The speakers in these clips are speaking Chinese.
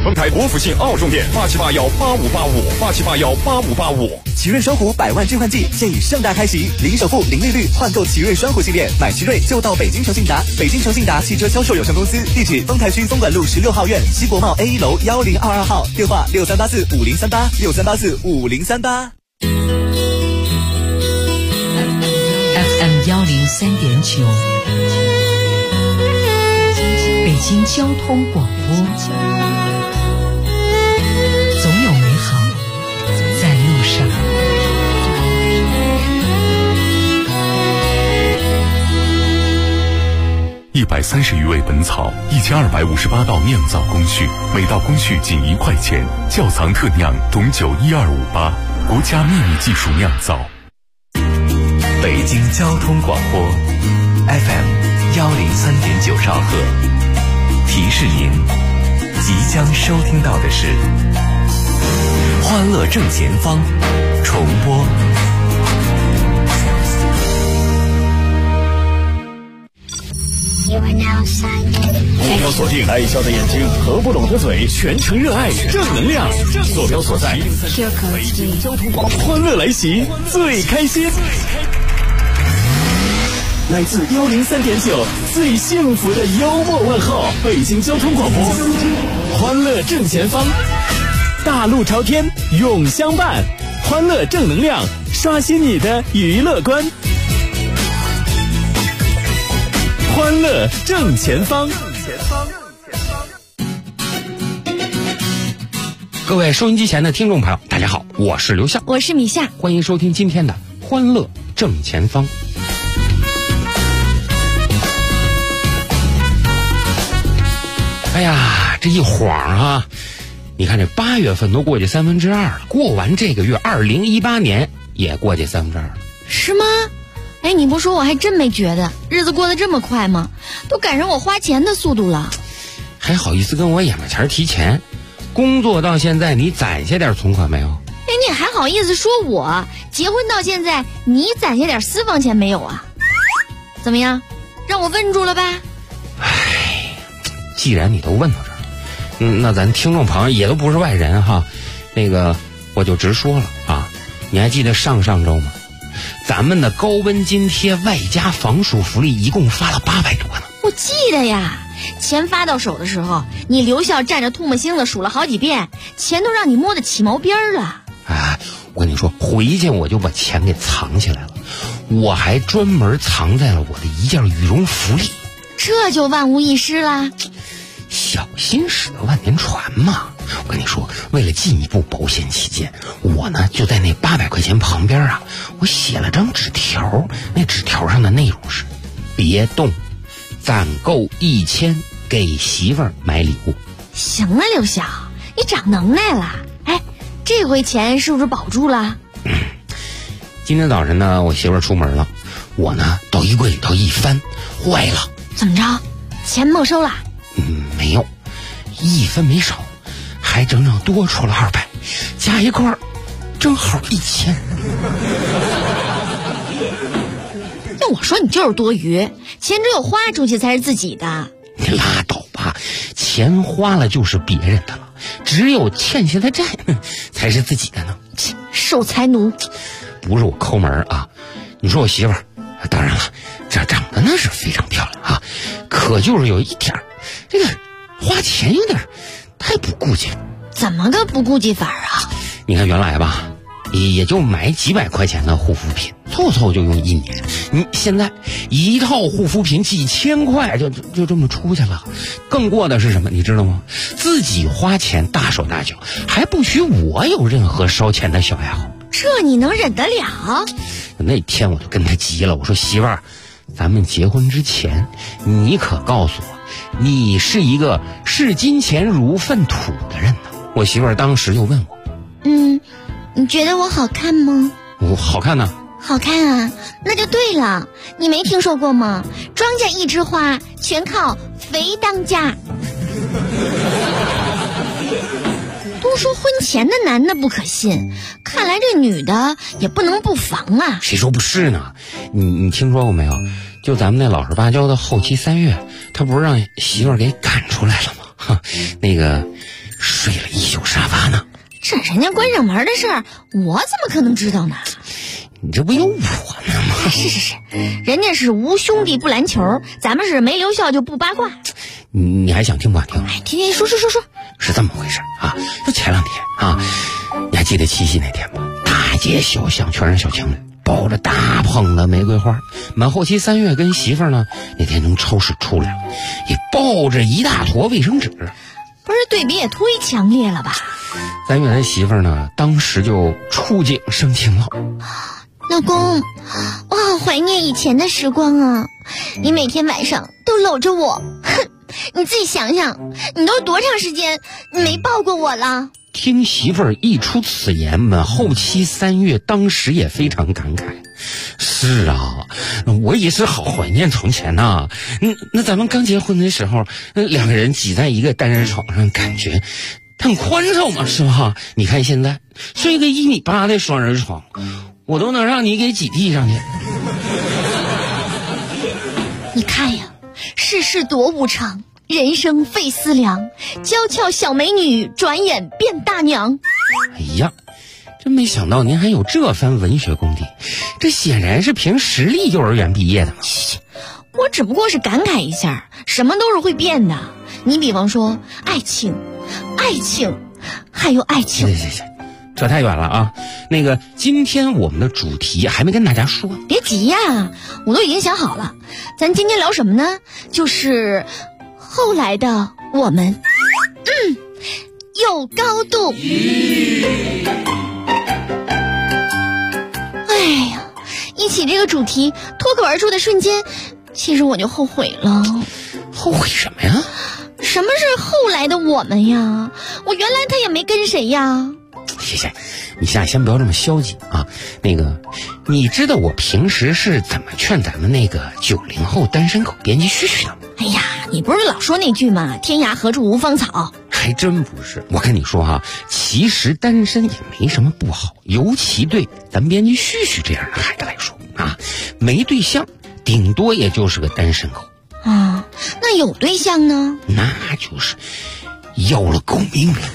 丰台国府信奥重店87818585，87818585。 奇瑞双虎100万置换季现已盛大开启，零首付、零利率换购奇瑞双虎系列，买奇瑞就到北京诚信达。北京诚信达汽车销售有限公司，地址丰台区东莞路16号院西国贸 A1楼1022号，电话63845038，63845038。 FM 103.9，北京交通广播，总有美好在路上。 130余味本草，1258道酿造工序，每道工序仅1块钱。窖藏特酿种酒12588，国家秘密技术酿造。 北京交通广播 FM 103.9兆赫，提示您即将收听到的是欢乐正前方重播。 目标锁定爱笑的眼睛，合不拢的嘴，全程热爱正能量。坐标所在北京交通广播，欢乐来袭，最开心。来自103.9最幸福的幽默问候，北京交通广播，欢乐正前方，大路朝天永相伴，欢乐正能量，刷新你的娱乐观。欢乐正前方。 各位收音机前的听众朋友，大家好，我是刘笑， 我是米夏， 欢迎收听今天的欢乐正前方。哎呀，这一晃啊，你看这8月份都过去2/3了，过完这个月2018年也过去2/3了， 是吗？哎，你不说我还真没觉得，日子过得这么快吗？都赶上我花钱的速度了。 还好意思跟我眼巴前提钱？工作到现在你攒下点存款没有？ 哎，你还好意思说我？结婚到现在你攒下点私房钱没有啊？怎么样，让我问住了吧？ 哎，既然你都问到这儿，那咱听众朋友也都不是外人哈，那个我就直说了啊，你还记得上周吗？咱们的高温津贴外加防暑福利一共发了800多呢。 我记得呀，钱发到手的时候，你刘笑站着唾沫星子数了好几遍，钱都让你摸得起毛边了。 哎，我跟你说，回去我就把钱给藏起来了，我还专门藏在了我的一件羽绒服里。 这就万无一失啦。 小心驶得万年船嘛。我跟你说，为了进一步保险起见，我呢就在那800块钱旁边啊，我写了张纸条，那纸条上的内容是：别动，攒够1000给媳妇儿买礼物。 行了，刘晓，你长能耐了。哎，这回钱是不是保住了？ 今天早晨呢，我媳妇儿出门了，我呢到衣柜里头一翻，坏了。 怎么着？钱没收了？ 没有，1分没少，还整整多出了200，加一块正好1000。 要我说你就是多余，钱只有花出去才是自己的。 你拉倒吧，钱花了就是别人的了，只有欠下的债才是自己的呢。 守财奴。 不是我抠门啊，你说我媳妇儿，当然了，这长得那是非常漂亮啊，可就是有一点这个花钱有点太不顾忌了。 怎么个不顾忌法啊？ 你看原来吧，也就买几百块钱的护肤品，凑凑就用1年。你现在一套护肤品几千块就这么出去了。更过的是什么你知道吗？自己花钱大手大脚，还不许我有任何烧钱的小爱好。 这你能忍得了？ 那天我就跟他急了，我说媳妇儿，咱们结婚之前你可告诉我，你是一个视金钱如粪土的人呢。我媳妇儿当时就问我， 你觉得我好看吗？ 我好看呢。 好看啊，那就对了。你没听说过吗？庄稼一枝花，全靠肥当家。都说婚前的男的不可信，看来这女的也不能不防啊。 谁说不是呢？你听说过没有？就咱们那老实巴交的后期3月，他不是让媳妇儿给赶出来了吗？那个人家关上门的事儿，我怎么可能知道呢？ 你这不有我呢吗？ 是，人家是无兄弟不篮球，咱们是没留校就不八卦。 你还想听不想听？ 哎，听说。 是这么回事啊，就前2天啊，你还记得七夕那天吗？大街小巷全是小情侣，抱着大捧的玫瑰花。满后期3月跟媳妇儿呢，那天从超市出来了，也抱着一大坨卫生纸。 不是对比也忒强烈了吧 ？3月他媳妇儿呢，当时就触景生情了。 老公，我好怀念以前的时光啊！你每天晚上都搂着我，哼，你自己想想，你都多长时间没抱过我了？ 听媳妇儿一出此言，满后期3月当时也非常感慨。是啊，我也是好怀念从前呐。那咱们刚结婚的时候，2个人挤在一个单人床上，感觉很宽敞嘛，是吧？你看现在睡个1.8米的双人床，我都能让你给挤地上去。 你看呀，世事多无常，人生费思量，娇俏小美女转眼变大娘。 哎呀，真没想到您还有这番文学功底，这显然是凭实力幼儿园毕业的嘛。 我只不过是感慨一下，什么都是会变的。你比方说爱情，还有爱情。 行，扯太远了啊。那个今天我们的主题还没跟大家说。 别急呀，我都已经想好了。咱今天聊什么呢？就是后来的我们。有高度。哎呀，一起这个主题脱口而出的瞬间，其实我就后悔了。 后悔什么呀？ 什么是后来的我们呀？我原来他也没跟谁呀。 行，你现在先不要这么消极啊。那个，你知道我平时是怎么劝咱们那个90后单身狗编辑絮絮的吗？ 哎呀，你不是老说那句吗？天涯何处无芳草。 还真不是。我跟你说啊，其实单身也没什么不好，尤其对咱编辑絮絮这样的孩子来说啊，没对象顶多也就是个单身狗啊。那有对象呢？ 那就是要了狗命了。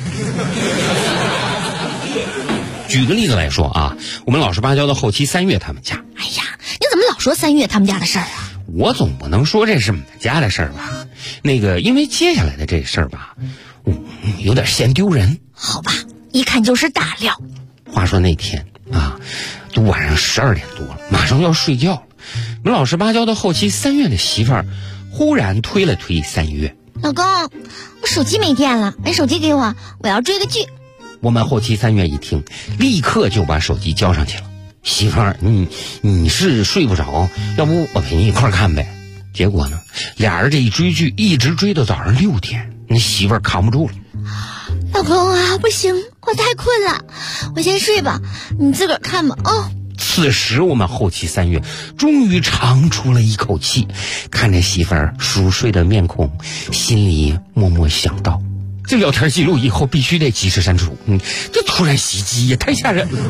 举个例子来说啊，我们老实巴交的后期3月他们家。 哎呀，你怎么老说3月他们家的事儿啊？ 我总不能说这是我们家的事儿吧？那个，因为接下来的这事儿吧，有点嫌丢人。 好吧，一看就是大料。 话说那天啊，都晚上12点多了，马上要睡觉了。我们老实巴交的后期3月的媳妇儿忽然推了推3月。 老公，我手机没电了，把手机给我，我要追个剧。 我们后期3月一听，立刻就把手机交上去了。媳妇儿，你是睡不着，要不我陪你一块看呗？结果呢，俩人这一追剧，一直追到早上6点，那媳妇儿扛不住了。 老公啊，不行，我太困了，我先睡吧，你自个儿看吧。哦。 此时我们后期3月终于长出了一口气，看着媳妇儿熟睡的面孔，心里默默想到，这聊天记录以后必须得及时删除。这突然袭击也太吓人了。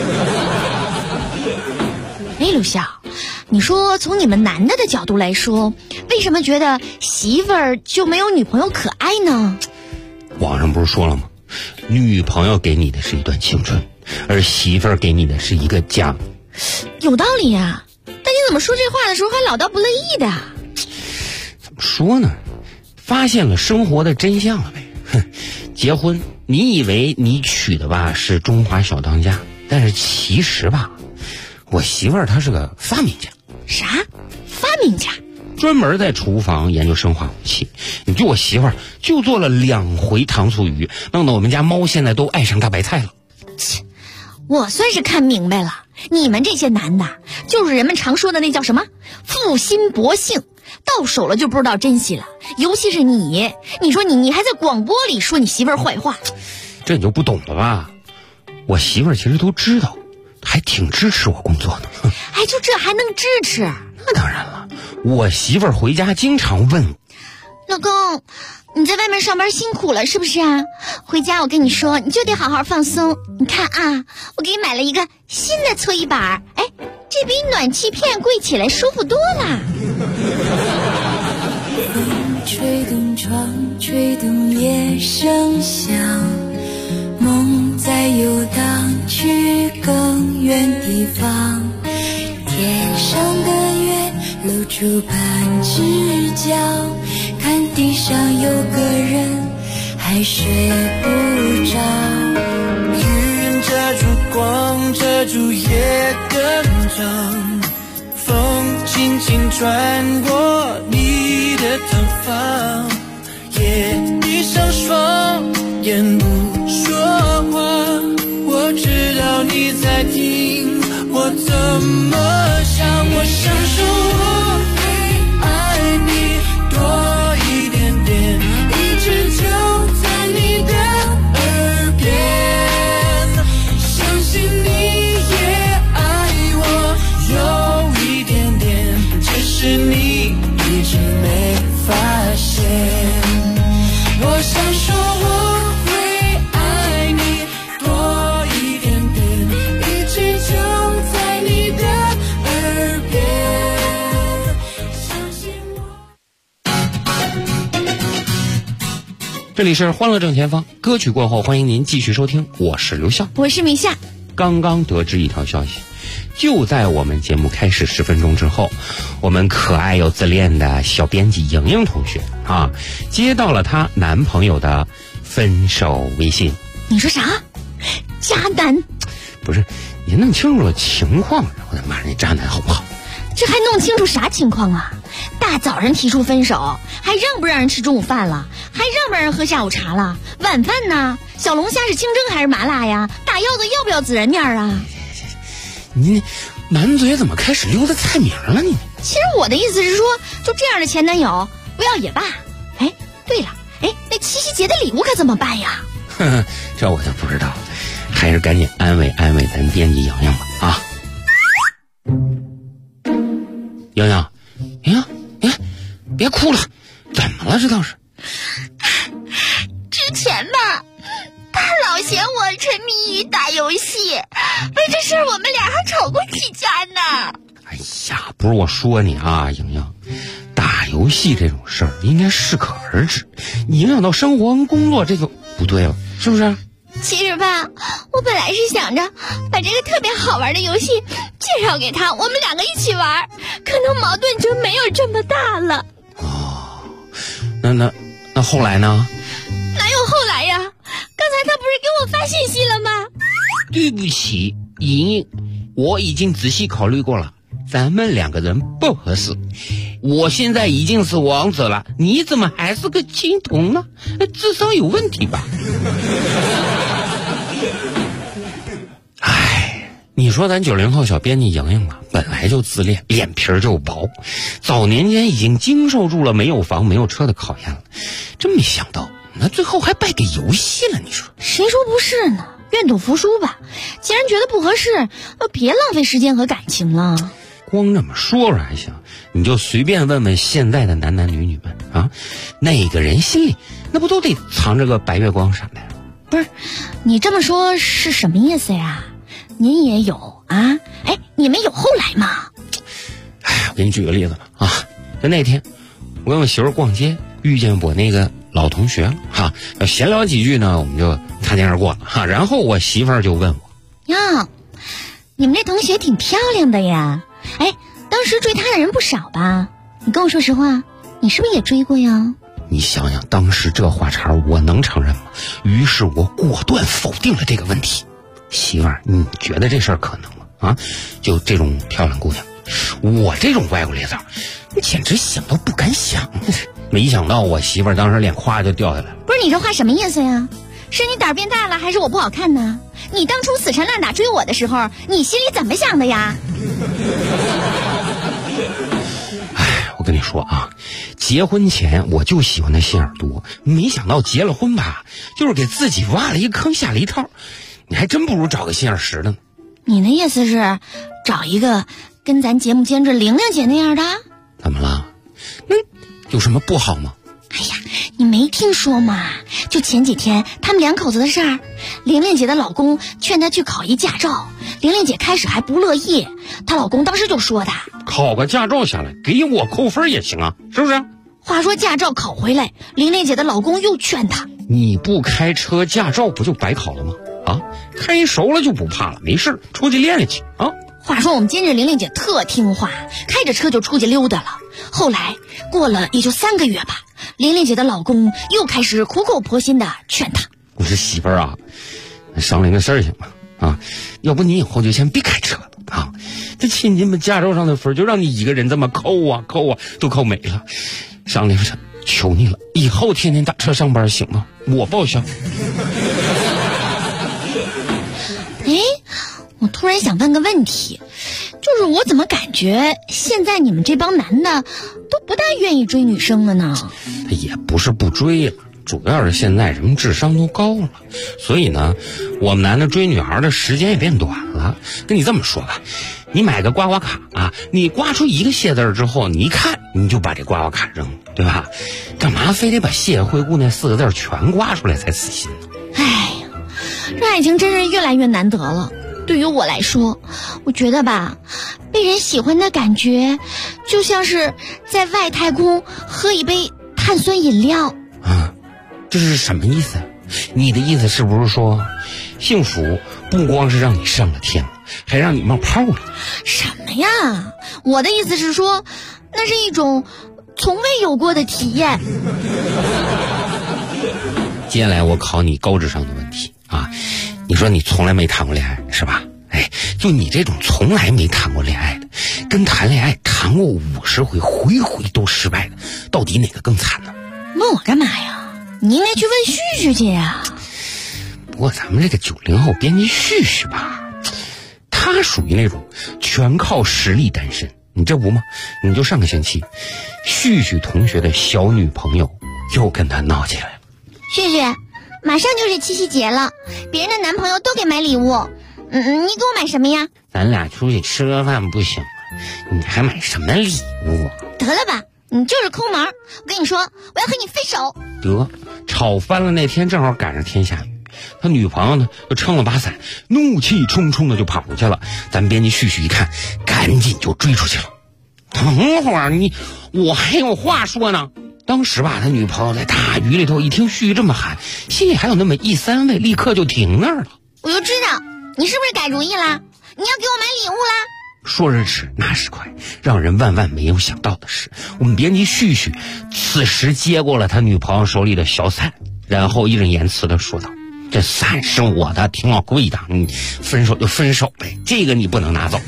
哎，陆笑，你说从你们男的角度来说，为什么觉得媳妇儿就没有女朋友可爱呢？ 网上不是说了吗？女朋友给你的是一段青春，而媳妇儿给你的是一个家。 有道理呀，但你怎么说这话的时候还老道不乐意的？ 怎么说呢？发现了生活的真相了呗。结婚，你以为你娶的吧是中华小当家，但是其实吧，我媳妇儿她是个发明家。 啥？发明家？ 专门在厨房研究生化武器。你就我媳妇儿就做了2回糖醋鱼，弄得我们家猫现在都爱上大白菜了。 我算是看明白了，你们这些男的就是人们常说的那叫什么负心薄幸，到手了就不知道珍惜了。尤其是你说你还在广播里说你媳妇儿坏话， 这你就不懂了吧？我媳妇儿其实都知道，还挺支持我工作的。 哎，就这还能支持？ 那当然了，我媳妇儿回家经常问我， 老公，你在外面上班辛苦了是不是啊？回家我跟你说，你就得好好放松。你看啊，我给你买了一个新的搓衣板，哎，这比暖气片贵起来舒服多了。 吹动窗，吹动夜声响，梦在数半只脚，看地上有个人还睡不着。 云遮住光，遮住夜更长，风轻轻穿过你的头发，夜闭上双眼不说话，我知道你在听我怎么想。我想说我会爱你多一点点，一直就在你的耳边，相信你也爱我有一点点，只是你一直没发现。我想说我会爱你多一点点，一直就在你的耳边，相信我。 这里是欢乐正前方，歌曲过后欢迎您继续收听，我是刘笑， 我是米夏。 刚刚得知一条消息，就在我们节目开始10分钟之后，我们可爱又自恋的小编辑莹莹同学啊，接到了她男朋友的分手微信。 你说啥？渣男？ 不是，你弄清楚了情况，我的妈，你渣男好不好？ 这还弄清楚啥情况啊？大早上提出分手，还让不让人吃中午饭了？还让不让人喝下午茶了？晚饭呢？小龙虾是清蒸还是麻辣呀？大腰子要不要孜然面啊？ 你满嘴怎么开始溜达菜名了你？ 其实我的意思是说，就这样的前男友不要也罢。哎，对了，那七夕节的礼物可怎么办呀？ 呵呵，这我就不知道了，还是赶紧安慰安慰咱编辑莹莹吧啊！莹莹，你看，别哭了，怎么了？这倒是。 之前吧，他老嫌我沉迷于打游戏，为这事儿我们俩还吵过起架呢。 哎呀，不是我说你啊，莹莹，打游戏这种事儿应该适可而止，你影响到生活跟工作，这个不对了，是不是？ 其实吧，我本来是想着把这个特别好玩的游戏介绍给他，我们两个一起玩，可能矛盾就没有这么大了。 哦，那后来呢？ 哪有后来呀？刚才他不是给我发信息了吗？ 对不起，莹莹，我已经仔细考虑过了，咱们两个人不合适。我现在已经是王子了，你怎么还是个青铜呢？智商有问题吧？哎，你说咱90后小编辑莹莹啊，本来就自恋，脸皮儿就薄，早年间已经经受住了没有房没有车的考验了，真没想到那最后还败给游戏了。你说谁说不是呢？愿赌服输吧。既然觉得不合适，别浪费时间和感情了。 光这么说说还行，你就随便问问现在的男男女女们啊，那个人心里那不都得藏着个白月光啥的？ 不是，你这么说是什么意思呀？您也有啊？你们有后来吗？ 我给你举个例子吧啊，就那天我跟我媳妇逛街，遇见我那个老同学哈，闲聊几句呢，我们就擦肩而过了哈。然后我媳妇儿就问我呀，你们这同学挺漂亮的呀。当时追她的人不少吧？你跟我说实话，你是不是也追过呀？ 你想想，当时这话茬我能承认吗？于是我果断否定了这个问题。媳妇儿，你觉得这事儿可能吗？啊，就这种漂亮姑娘，我这种歪瓜裂枣，你简直想都不敢想。没想到我媳妇儿当时脸咵就掉下来了。 不是，你这话什么意思呀？是你胆儿变大了，还是我不好看呢？你当初死缠烂打追我的时候，你心里怎么想的呀？ 我跟你说啊，结婚前我就喜欢他心眼多，没想到结了婚吧，就是给自己挖了一个坑，下了一套。你还真不如找个心眼实的呢。 你的意思是找一个跟咱节目监制玲玲姐那样的？ 怎么了？那有什么不好吗？ 哎呀，你没听说吗？就前几天他们两口子的事儿，玲玲姐的老公劝她去考一驾照，玲玲姐开始还不乐意，她老公当时就说她考个驾照下来给我扣分也行啊，是不是？ 话说驾照考回来，玲玲姐的老公又劝她， 你不开车驾照不就白考了吗？啊，开熟了就不怕了，没事出去练练去啊。 话说我们监制玲玲姐特听话，开着车就出去溜达了。后来过了也就3个月吧，玲玲姐的老公又开始苦口婆心的劝她：“ 我说媳妇儿啊，商量个事儿行吗？啊，要不你以后就先别开车了啊！这亲戚们驾照上的分就让你一个人这么扣啊，都扣没了。商量着，求你了，以后天天打车上班行吗？我报销。” 我突然想问个问题，就是我怎么感觉现在你们这帮男的都不大愿意追女生了呢？ 也不是不追了，主要是现在人们智商都高了，所以呢，我们男的追女孩的时间也变短了。跟你这么说吧，你买个刮刮卡啊，你刮出一个谢字之后，你一看你就把这刮刮卡扔了，对吧？干嘛非得把谢惠顾那4个字全刮出来才死心呢？ 哎呀，这爱情真是越来越难得了。对于我来说，我觉得吧，被人喜欢的感觉就像是在外太空喝一杯碳酸饮料啊。这是什么意思？你的意思是不是说幸福不光是让你上了天了，还让你冒泡了？ 什么呀，我的意思是说那是一种从未有过的体验。 接下来我考你高智商的问题啊，你说你从来没谈过恋爱是吧？哎，就你这种从来没谈过恋爱的，跟谈恋爱谈过50回，回回都失败的，到底哪个更惨呢？ 问我干嘛呀？你应该去问旭旭去呀。 不过咱们这个90后编辑旭旭吧，他属于那种全靠实力单身。你这不吗？你就上个星期，旭旭同学的小女朋友又跟他闹起来了。 旭旭，马上就是七夕节了，别人的男朋友都给买礼物，你给我买什么呀？ 咱俩出去吃个饭不行吗？你还买什么礼物啊？ 得了吧，你就是抠门。我跟你说，我要和你分手。 得，吵翻了那天正好赶上天下雨，他女朋友呢就撑了把伞，怒气冲冲的就跑出去了。咱编辑旭旭一看，赶紧就追出去了。等会儿我还有话说呢。当时吧，他女朋友在大雨里头一听旭旭这么喊，心里还有那么一3位，立刻就停那儿了。 我就知道你是不是改主意啦？你要给我买礼物啦？ 说时迟那时快，让人万万没有想到的是，我们编辑旭旭此时接过了他女朋友手里的小伞，然后义正言辞地说道：“这伞是我的，挺老贵的，你分手就分手呗，这个你不能拿走。”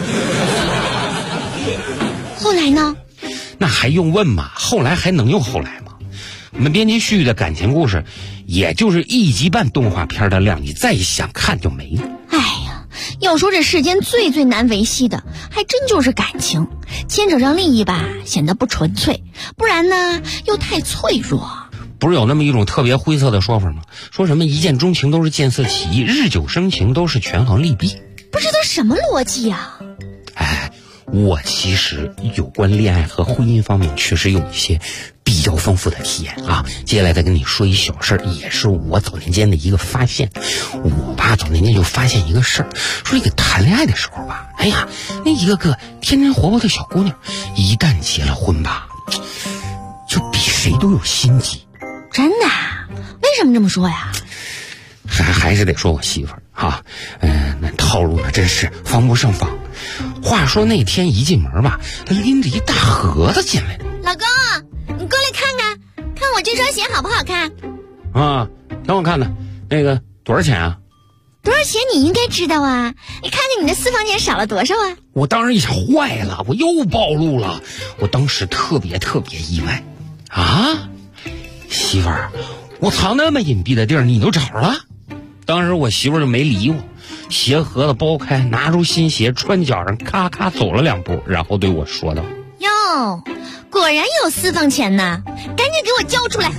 后来呢？ 那还用问吗？后来还能有后来吗？我们编辑旭旭的感情故事，也就是1集半动画片的量，你再想看就没了。 哎呀，要说这世间最难维系的，还真就是感情，牵扯上利益吧，显得不纯粹；不然呢，又太脆弱。 不是有那么一种特别灰色的说法吗？说什么一见钟情都是见色起意，日久生情都是权衡利弊。 不知道什么逻辑呀？ 哎，我其实有关恋爱和婚姻方面确实有一些比较丰富的体验啊。接下来再跟你说一小事儿，也是我早年间的一个发现。我爸早年间就发现一个事儿，说这个谈恋爱的时候吧，哎呀，那一个个天真活泼的小姑娘，一旦结了婚吧，就比谁都有心机。 真的？为什么这么说呀？ 还是得说我媳妇儿啊，那套路呢真是防不胜防。话说那天一进门吧，她拎着一大盒子进来。 老公，你过来看看，看我这双鞋好不好看？ 啊，挺好看的。那个多少钱啊？ 多少钱你应该知道啊，你看看你的私房钱少了多少啊？ 我当时一想，坏了，我又暴露了。我当时特别意外啊，媳妇儿，我藏那么隐蔽的地儿你都找着了？当时我媳妇儿就没理我，鞋盒子剥开，拿出新鞋穿脚上，咔咔走了2步，然后对我说道：“ 哟，果然有私房钱呐，赶紧给我交出来！”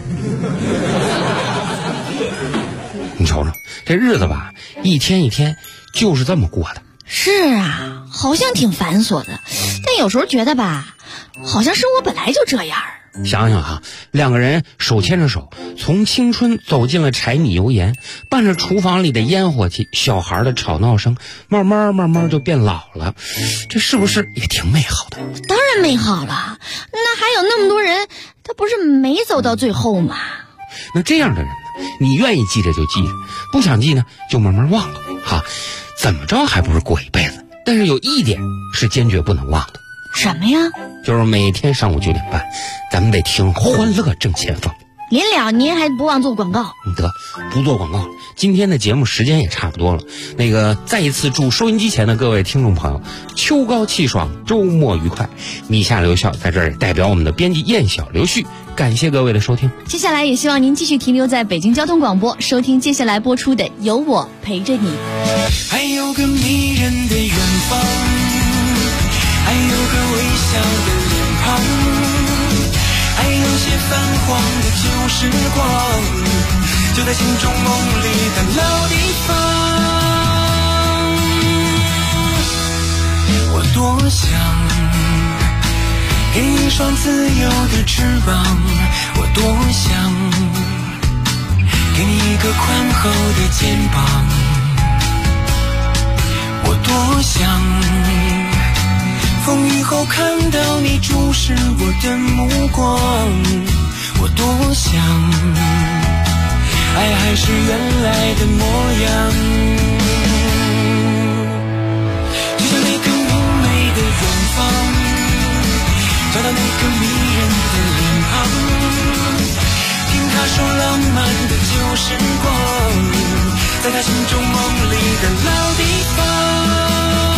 你瞅瞅这日子吧，一天一天就是这么过的。 是啊，好像挺繁琐的，但有时候觉得吧，好像生活本来就这样。 想想哈，2个人手牵着手，从青春走进了柴米油盐，伴着厨房里的烟火气，小孩的吵闹声，慢慢就变老了，这是不是也挺美好的？ 当然美好了，那还有那么多人，他不是没走到最后吗？ 那这样的人呢，你愿意记着就记着，不想记呢就慢慢忘了哈，怎么着还不是过一辈子？ 但是有一点是坚决不能忘的。 什么呀？ 就是每天上午9点半，咱们得听《欢乐正前方》。 临了，您还不忘做广告？ 得，不做广告。今天的节目时间也差不多了，再一次祝收音机前的各位听众朋友秋高气爽，周末愉快。米夏留校在这儿也代表我们的编辑燕晓、刘旭，感谢各位的收听。 接下来也希望您继续停留在北京交通广播，收听接下来播出的《有我陪着你》。 还有个迷人的远方，还有个微笑的脸庞，还有些泛黄的旧时光，就在心中梦里的老地方。我多想给你一双自由的翅膀，我多想给你一个宽厚的肩膀，我多想风雨后看到你注视我的目光，我多想爱还是原来的模样。就像那个明媚的远方，找到那个迷人的脸庞，听他说浪漫的旧时光，在他心中梦里的老地方。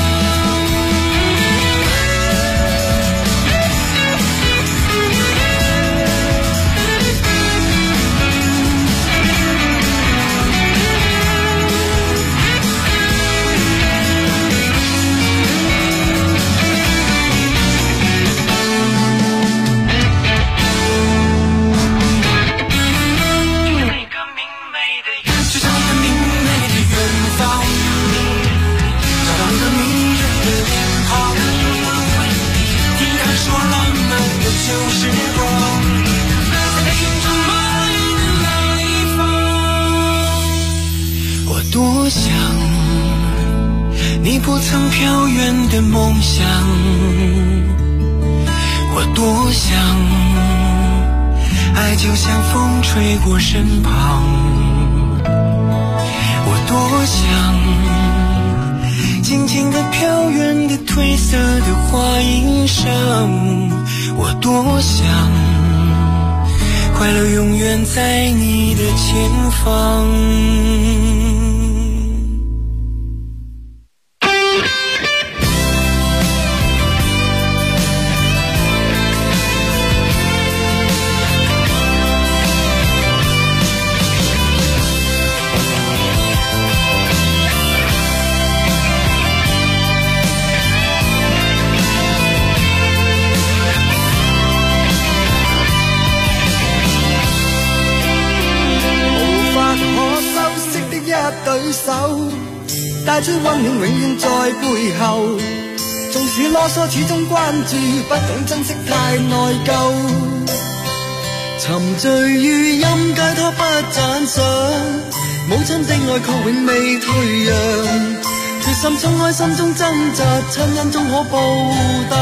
旧时光，在心中梦里的老地方。我多想你不曾飘远的梦想，我多想爱就像风吹过身旁，我多想静静地飘远的褪色的花衣裳，我多想快乐永远在你的前方。 對手帶出溫暖永遠在背後，縱使囉嗦始終關注，不懂珍惜太內疚，沉醉於音階他不讚賞，母親的愛確永未退讓，決心衝開心中掙扎，親恩終可報答，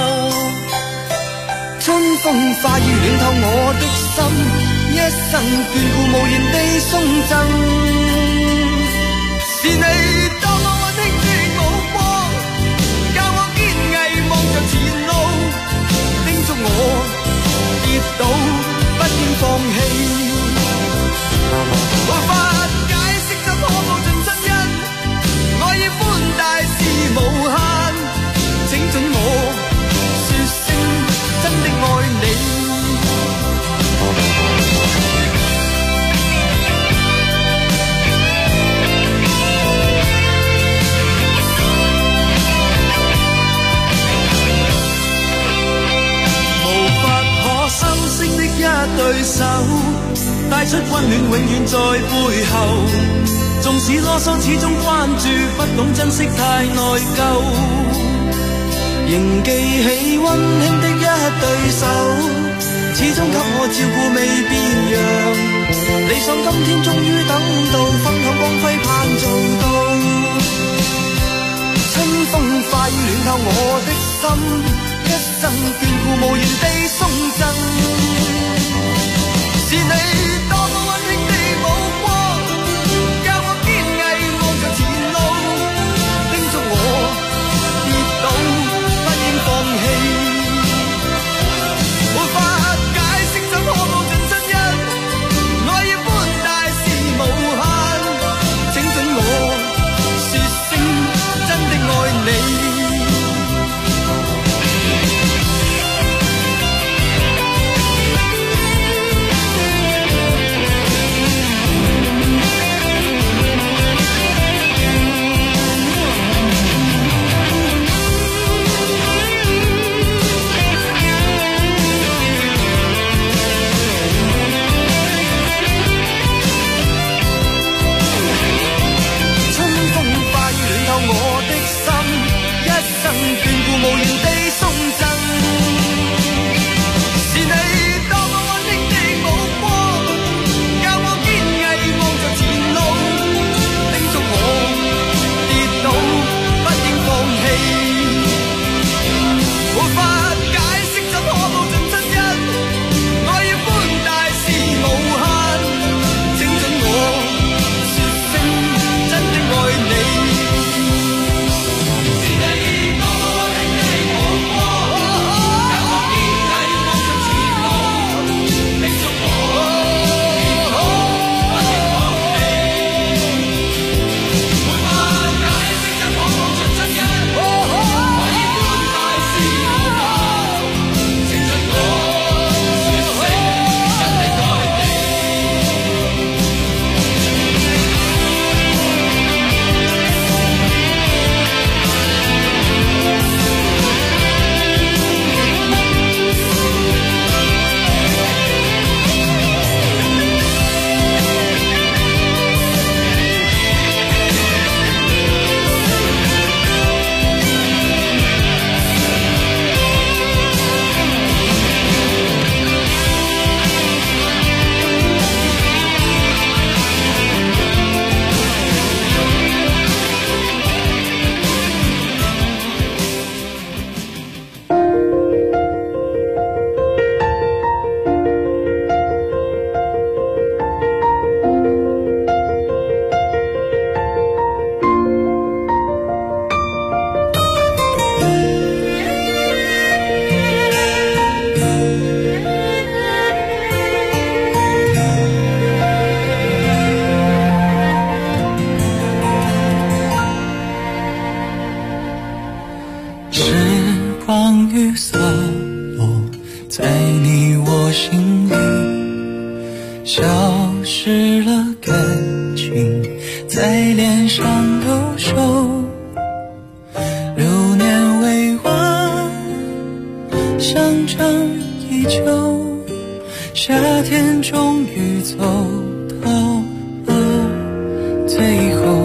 春風化雨暖透我的心，一生眷顧無言地送贈，是你當我溫馨的目光，教我堅毅望着前路，叮囑我跌倒不應放棄，無法解釋怎可報盡真恩，愛意寬大是無限，請准我說聲真的愛你。對手帶出溫暖永遠在背後，縱使囉嗦始終關注，不懂珍惜太內疚，仍記起溫馨的一對手，始終給我照顧未變樣，理想今天終於等到，分享光輝盼做到，春風化雨暖透我的心，一生眷顧無言地送贈，是你當我溫馨的目光，教我堅毅望着前路，叮囑我在脸上勾手，流年未忘，相争依旧，夏天终于走到了最后，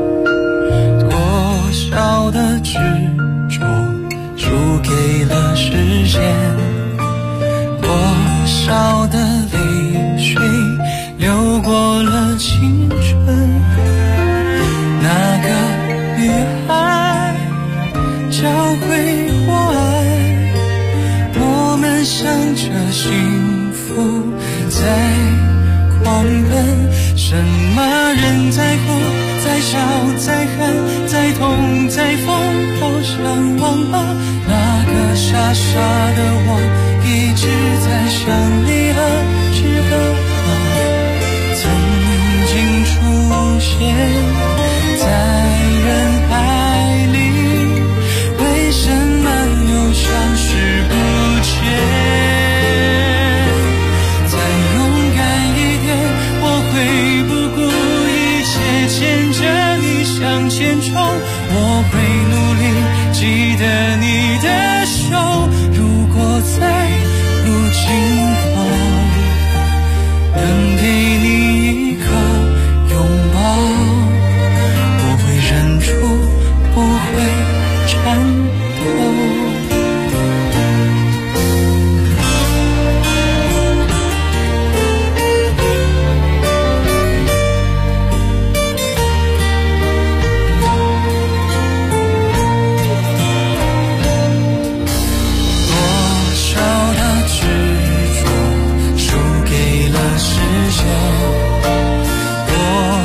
多少的执着输给了时间，多少的泪水流过了青春，那个女孩教会我爱，我们想着幸福在狂奔，什么人在哭，在笑，在恨，在痛，在疯，好想忘吧，那个傻傻的我一直在想你何时何方，曾经出现在人海里，为什么又消失不见，再勇敢一点，我会不顾一切牵着你向前冲，我会努力记得你